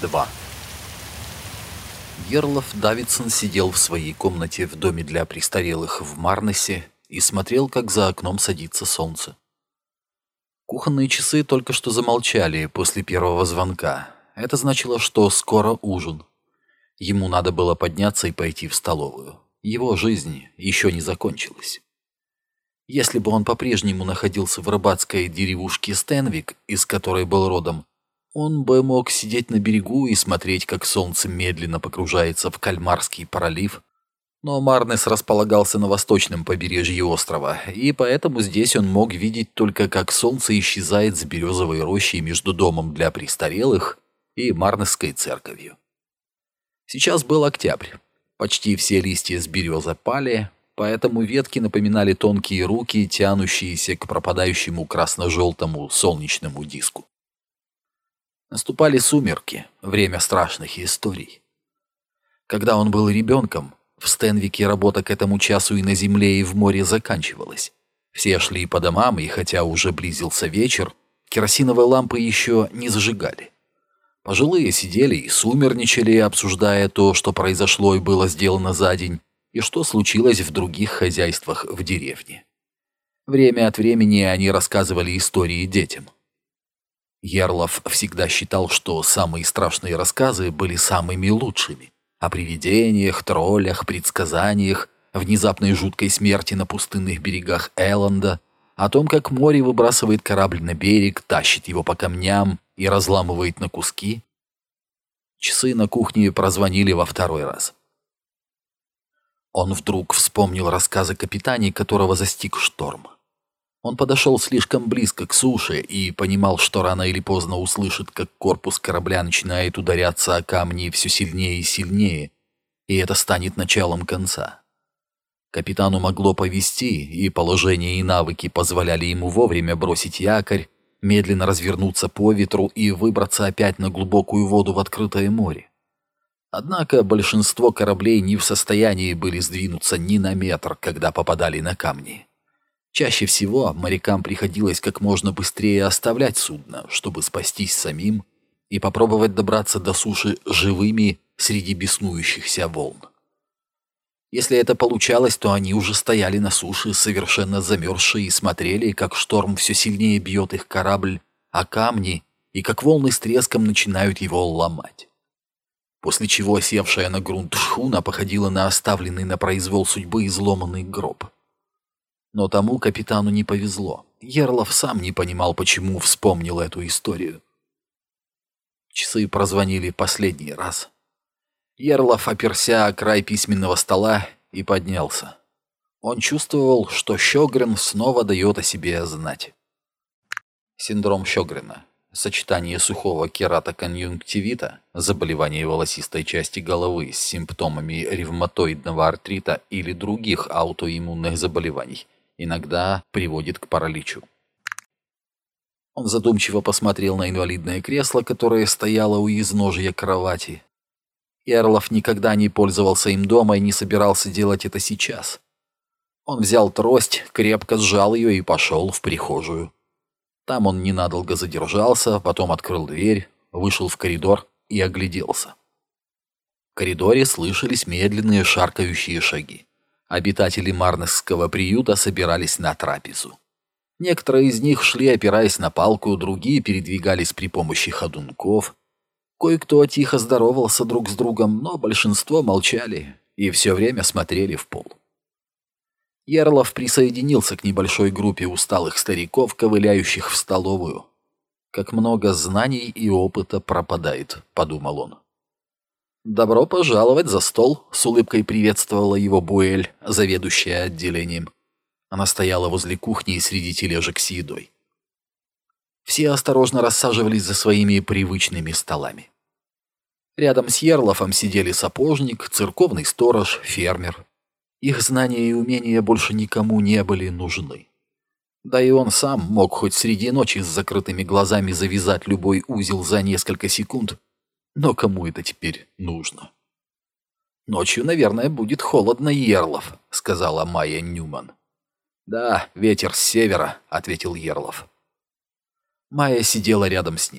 2. Ерлов Давидсон сидел в своей комнате в доме для престарелых в Марнесе и смотрел, как за окном садится солнце. Кухонные часы только что замолчали после первого звонка. Это значило, что скоро ужин. Ему надо было подняться и пойти в столовую. Его жизнь еще не закончилась. Если бы он по-прежнему находился в рыбацкой деревушке Стенвик, из которой был родом, он бы мог сидеть на берегу и смотреть, как солнце медленно погружается в Кальмарский пролив. Но Марнес располагался на восточном побережье острова, и поэтому здесь он мог видеть только, как солнце исчезает с березовой рощей между домом для престарелых и Марнесской церковью. Сейчас был октябрь. Почти все листья с берез опали, поэтому ветки напоминали тонкие руки, тянущиеся к пропадающему красно-желтому солнечному диску. Наступали сумерки, время страшных историй. Когда он был ребенком, в Стенвике работа к этому часу и на земле, и в море заканчивалась. Все шли по домам, и хотя уже близился вечер, керосиновые лампы еще не зажигали. Пожилые сидели и сумерничали, обсуждая то, что произошло и было сделано за день, и что случилось в других хозяйствах в деревне. Время от времени они рассказывали истории детям. Ерлов всегда считал, что самые страшные рассказы были самыми лучшими. О привидениях, троллях, предсказаниях, внезапной жуткой смерти на пустынных берегах Элленда, о том, как море выбрасывает корабль на берег, тащит его по камням и разламывает на куски. Часы на кухне прозвонили во второй раз. Он вдруг вспомнил рассказ о капитане, которого застиг шторм. Он подошел слишком близко к суше и понимал, что рано или поздно услышит, как корпус корабля начинает ударяться о камни все сильнее и сильнее, и это станет началом конца. Капитану могло повезти, и положение и навыки позволяли ему вовремя бросить якорь, медленно развернуться по ветру и выбраться опять на глубокую воду в открытое море. Однако большинство кораблей не в состоянии были сдвинуться ни на метр, когда попадали на камни. Чаще всего морякам приходилось как можно быстрее оставлять судно, чтобы спастись самим и попробовать добраться до суши живыми среди беснующихся волн. Если это получалось, то они уже стояли на суше, совершенно замерзшие, и смотрели, как шторм все сильнее бьет их корабль о камни и как волны с треском начинают его ломать. После чего севшая на грунт шхуна походила на оставленный на произвол судьбы изломанный гроб. Но тому капитану не повезло. Ерлов сам не понимал, почему вспомнил эту историю. Часы прозвонили последний раз. Ерлов оперся о край письменного стола и поднялся. Он чувствовал, что Сjögren снова дает о себе знать. Синдром Сjögrена. Сочетание сухого кератоконъюнктивита, заболевания волосистой части головы с симптомами ревматоидного артрита или других аутоиммунных заболеваний, иногда приводит к параличу. Он задумчиво посмотрел на инвалидное кресло, которое стояло у изножья кровати. Ерлов никогда не пользовался им дома и не собирался делать это сейчас. Он взял трость, крепко сжал ее и пошел в прихожую. Там он ненадолго задержался, потом открыл дверь, вышел в коридор и огляделся. В коридоре слышались медленные шаркающие шаги. Обитатели Марнесского приюта собирались на трапезу. Некоторые из них шли, опираясь на палку, другие передвигались при помощи ходунков. Кое-кто тихо здоровался друг с другом, но большинство молчали и все время смотрели в пол. Ерлов присоединился к небольшой группе усталых стариков, ковыляющих в столовую. «Как много знаний и опыта пропадает», — подумал он. «Добро пожаловать за стол», — с улыбкой приветствовала его Буэль, заведующая отделением. Она стояла возле кухни среди тележек с едой. Все осторожно рассаживались за своими привычными столами. Рядом с Ерлофом сидели сапожник, церковный сторож, фермер. Их знания и умения больше никому не были нужны. Да и он сам мог хоть среди ночи с закрытыми глазами завязать любой узел за несколько секунд, но кому это теперь нужно? «Ночью, наверное, будет холодно, Ерлов», — сказала Майя Ньюман. «Да, ветер с севера», — ответил Ерлов. Майя сидела рядом с ним.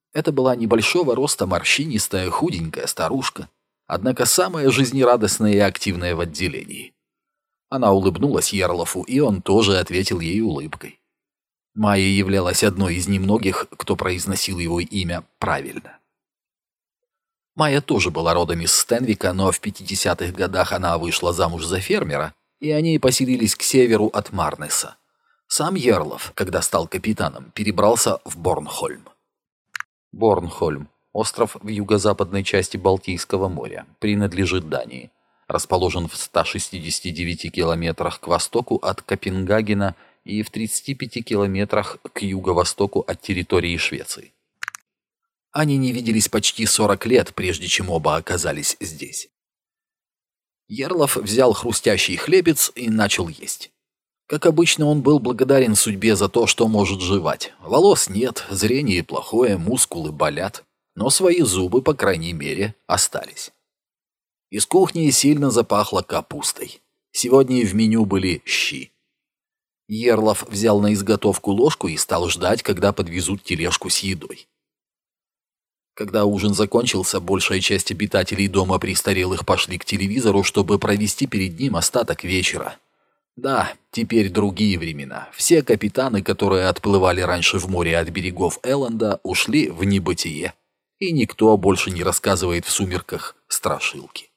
Это была небольшого роста морщинистая худенькая старушка, однако самая жизнерадостная и активная в отделении. Она улыбнулась Ярлофу, и он тоже ответил ей улыбкой. Майя являлась одной из немногих, кто произносил его имя правильно. Майя тоже была родом из Стенвика, но в 50-х годах она вышла замуж за фермера, и они поселились к северу от Марнеса. Сам Ярлов, когда стал капитаном, перебрался в Борнхольм. Борнхольм – остров в юго-западной части Балтийского моря, принадлежит Дании. Расположен в 169 километрах к востоку от Копенгагена и в 35 километрах к юго-востоку от территории Швеции. Они не виделись почти 40 лет, прежде чем оба оказались здесь. Ярлов взял хрустящий хлебец и начал есть. Как обычно, он был благодарен судьбе за то, что может жевать. Волос нет, зрение плохое, мускулы болят, но свои зубы, по крайней мере, остались. Из кухни сильно запахло капустой. Сегодня в меню были щи. Ярлов взял на изготовку ложку и стал ждать, когда подвезут тележку с едой. Когда ужин закончился, большая часть обитателей дома престарелых пошли к телевизору, чтобы провести перед ним остаток вечера. Да, теперь другие времена. Все капитаны, которые отплывали раньше в море от берегов Элленда, ушли в небытие, и никто больше не рассказывает в сумерках страшилки.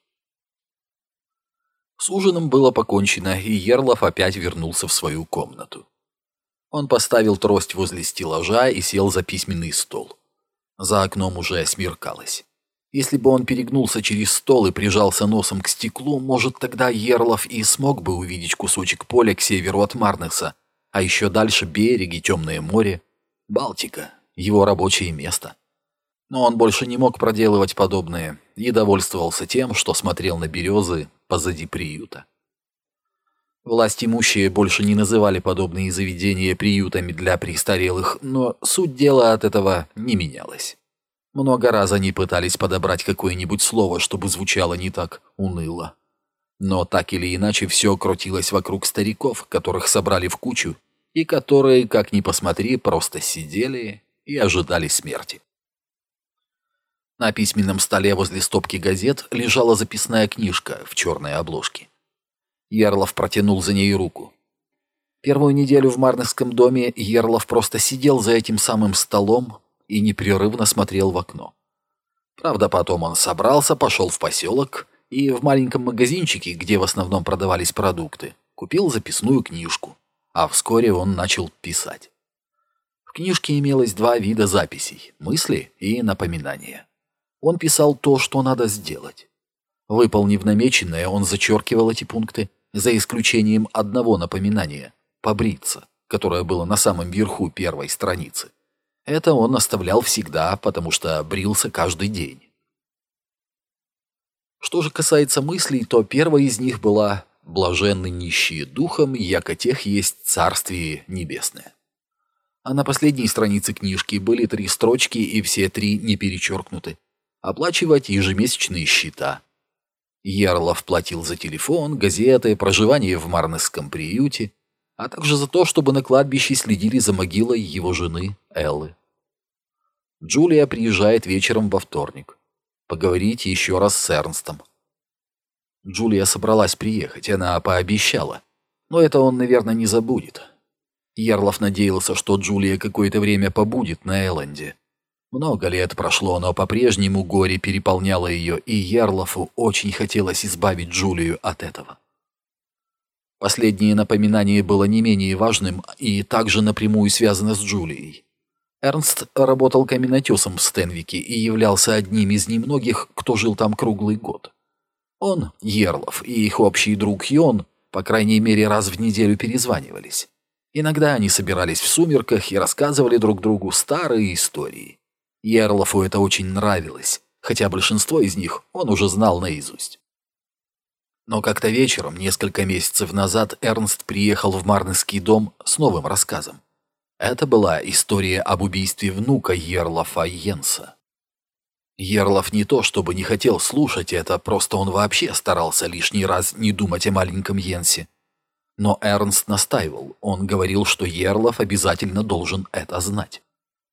С ужином было покончено, и Ярлов опять вернулся в свою комнату. Он поставил трость возле стеллажа и сел за письменный стол. За окном уже смеркалось. Если бы он перегнулся через стол и прижался носом к стеклу, может, тогда Ярлов и смог бы увидеть кусочек поля к северу от Марнеса, а еще дальше береги, темное море, Балтика, его рабочее место. Но он больше не мог проделывать подобное и довольствовался тем, что смотрел на березы позади приюта. Власть имущие больше не называли подобные заведения приютами для престарелых, но суть дела от этого не менялась. Много раз они пытались подобрать какое-нибудь слово, чтобы звучало не так уныло. Но так или иначе все крутилось вокруг стариков, которых собрали в кучу, и которые, как ни посмотри, просто сидели и ожидали смерти. На письменном столе возле стопки газет лежала записная книжка в черной обложке. Ярлов протянул за ней руку. Первую неделю в Марнесском доме Ярлов просто сидел за этим самым столом и непрерывно смотрел в окно. Правда, потом он собрался, пошел в поселок и в маленьком магазинчике, где в основном продавались продукты, купил записную книжку, а вскоре он начал писать. В книжке имелось два вида записей – мысли и напоминания. Он писал то, что надо сделать. Выполнив намеченное, он зачеркивал эти пункты, за исключением одного напоминания – побриться, которое было на самом верху первой страницы. Это он оставлял всегда, потому что брился каждый день. Что же касается мыслей, то первая из них была «блаженны нищие духом, яко тех есть царствие небесное». А на последней странице книжки были 3 строчки, и все 3 не перечеркнуты. Оплачивать ежемесячные счета. Ярлов платил за телефон, газеты, проживание в Марнесском приюте, а также за то, чтобы на кладбище следили за могилой его жены Эллы. Джулия приезжает вечером во вторник. Поговорить еще раз с Эрнстом. Джулия собралась приехать, она пообещала. Но это он, наверное, не забудет. Ярлов надеялся, что Джулия какое-то время побудет на Элленде. Много лет прошло, но по-прежнему горе переполняло ее, и Ярлову очень хотелось избавить Джулию от этого. Последнее напоминание было не менее важным и также напрямую связано с Джулией. Эрнст работал каменотесом в Стенвике и являлся одним из немногих, кто жил там круглый год. Он, Ярлов и их общий друг Йон, по крайней мере, раз в неделю перезванивались. Иногда они собирались в сумерках и рассказывали друг другу старые истории. Ярлову это очень нравилось, хотя большинство из них он уже знал наизусть. Но как-то вечером, несколько месяцев назад, Эрнст приехал в Марнесский дом с новым рассказом. Это была история об убийстве внука Ярлофа Йенса. Ярлов не то чтобы не хотел слушать это, просто он вообще старался лишний раз не думать о маленьком Йенсе. Но Эрнст настаивал, он говорил, что Ярлов обязательно должен это знать.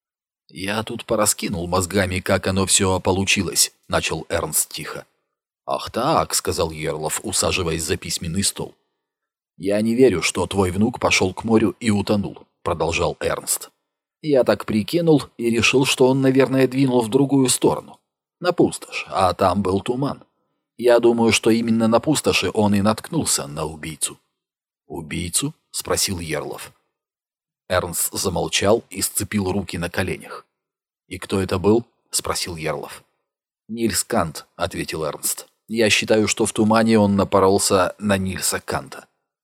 «Я тут пораскинул мозгами, как оно все получилось», — начал Эрнст тихо. «Ах так», — сказал Ерлов, усаживаясь за письменный стол. «Я не верю, что твой внук пошел к морю и утонул», — продолжал Эрнст. «Я так прикинул и решил, что он, наверное, двинул в другую сторону, на пустошь, а там был туман. Я думаю, что именно на пустоши он и наткнулся на убийцу». «Убийцу?» — спросил Ерлов. Эрнст замолчал и сцепил руки на коленях. «И кто это был?» — спросил Ерлов. «Нильс Кант», — ответил Эрнст. «Я считаю, что в тумане он напоролся на Нильса Канта».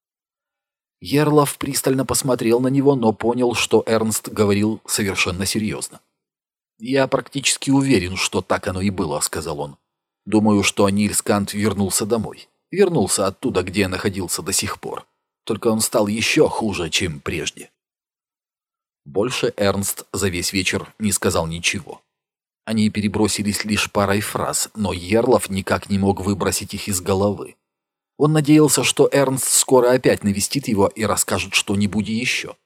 Ерлов пристально посмотрел на него, но понял, что Эрнст говорил совершенно серьезно. «Я практически уверен, что так оно и было», — сказал он. «Думаю, что Нильс Кант вернулся домой. Вернулся оттуда, где находился до сих пор. Только он стал еще хуже, чем прежде». Больше Эрнст за весь вечер не сказал ничего. Они перебросились лишь парой фраз, но Ерлов никак не мог выбросить их из головы. Он надеялся, что Эрнст скоро опять навестит его и расскажет что-нибудь еще.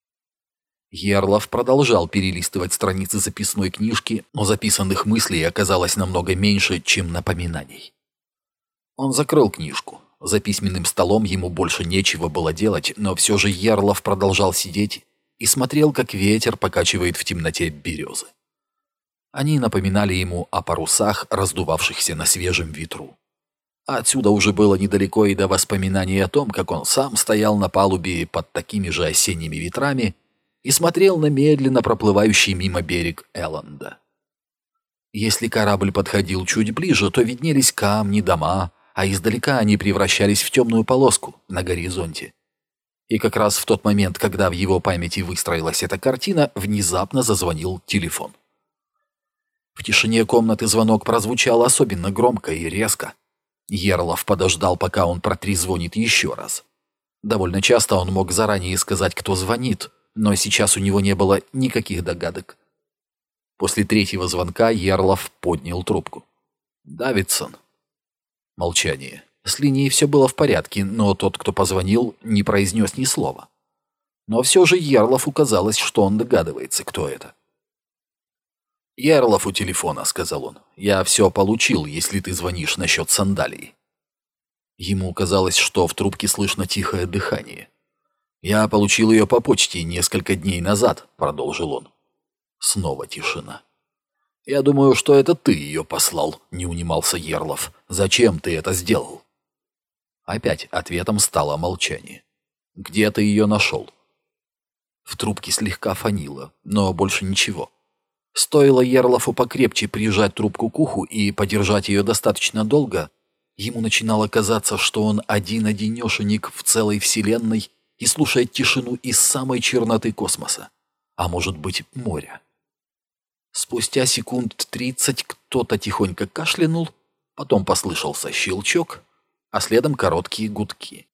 Ерлов продолжал перелистывать страницы записной книжки, но записанных мыслей оказалось намного меньше, чем напоминаний. Он закрыл книжку. За письменным столом ему больше нечего было делать, но все же Ерлов продолжал сидеть и смотрел, как ветер покачивает в темноте березы. Они напоминали ему о парусах, раздувавшихся на свежем ветру. Отсюда уже было недалеко и до воспоминаний о том, как он сам стоял на палубе под такими же осенними ветрами и смотрел на медленно проплывающий мимо берег Элленда. Если корабль подходил чуть ближе, то виднелись камни, дома, а издалека они превращались в темную полоску на горизонте. И как раз в тот момент, когда в его памяти выстроилась эта картина, внезапно зазвонил телефон. В тишине комнаты звонок прозвучал особенно громко и резко. Ерлов подождал, пока он протрезвонит еще раз. Довольно часто он мог заранее сказать, кто звонит, но сейчас у него не было никаких догадок. После третьего звонка Ерлов поднял трубку. «Давидсон». Молчание. С линией все было в порядке, но тот, кто позвонил, не произнес ни слова. Но все же Ерлову казалось, что он догадывается, кто это. «Ерлов у телефона», — сказал он. «Я все получил, если ты звонишь насчет сандалий». Ему казалось, что в трубке слышно тихое дыхание. «Я получил ее по почте несколько дней назад», — продолжил он. Снова тишина. «Я думаю, что это ты ее послал», — не унимался Ерлов. «Зачем ты это сделал?» Опять ответом стало молчание. «Где ты ее нашел?» В трубке слегка фонило, но больше ничего. Стоило Ерлову покрепче прижать трубку к уху и подержать ее достаточно долго, ему начинало казаться, что он один-одинешенек в целой вселенной и слушает тишину из самой черноты космоса, а может быть моря. Спустя секунд 30 кто-то тихонько кашлянул, потом послышался щелчок, а следом короткие гудки.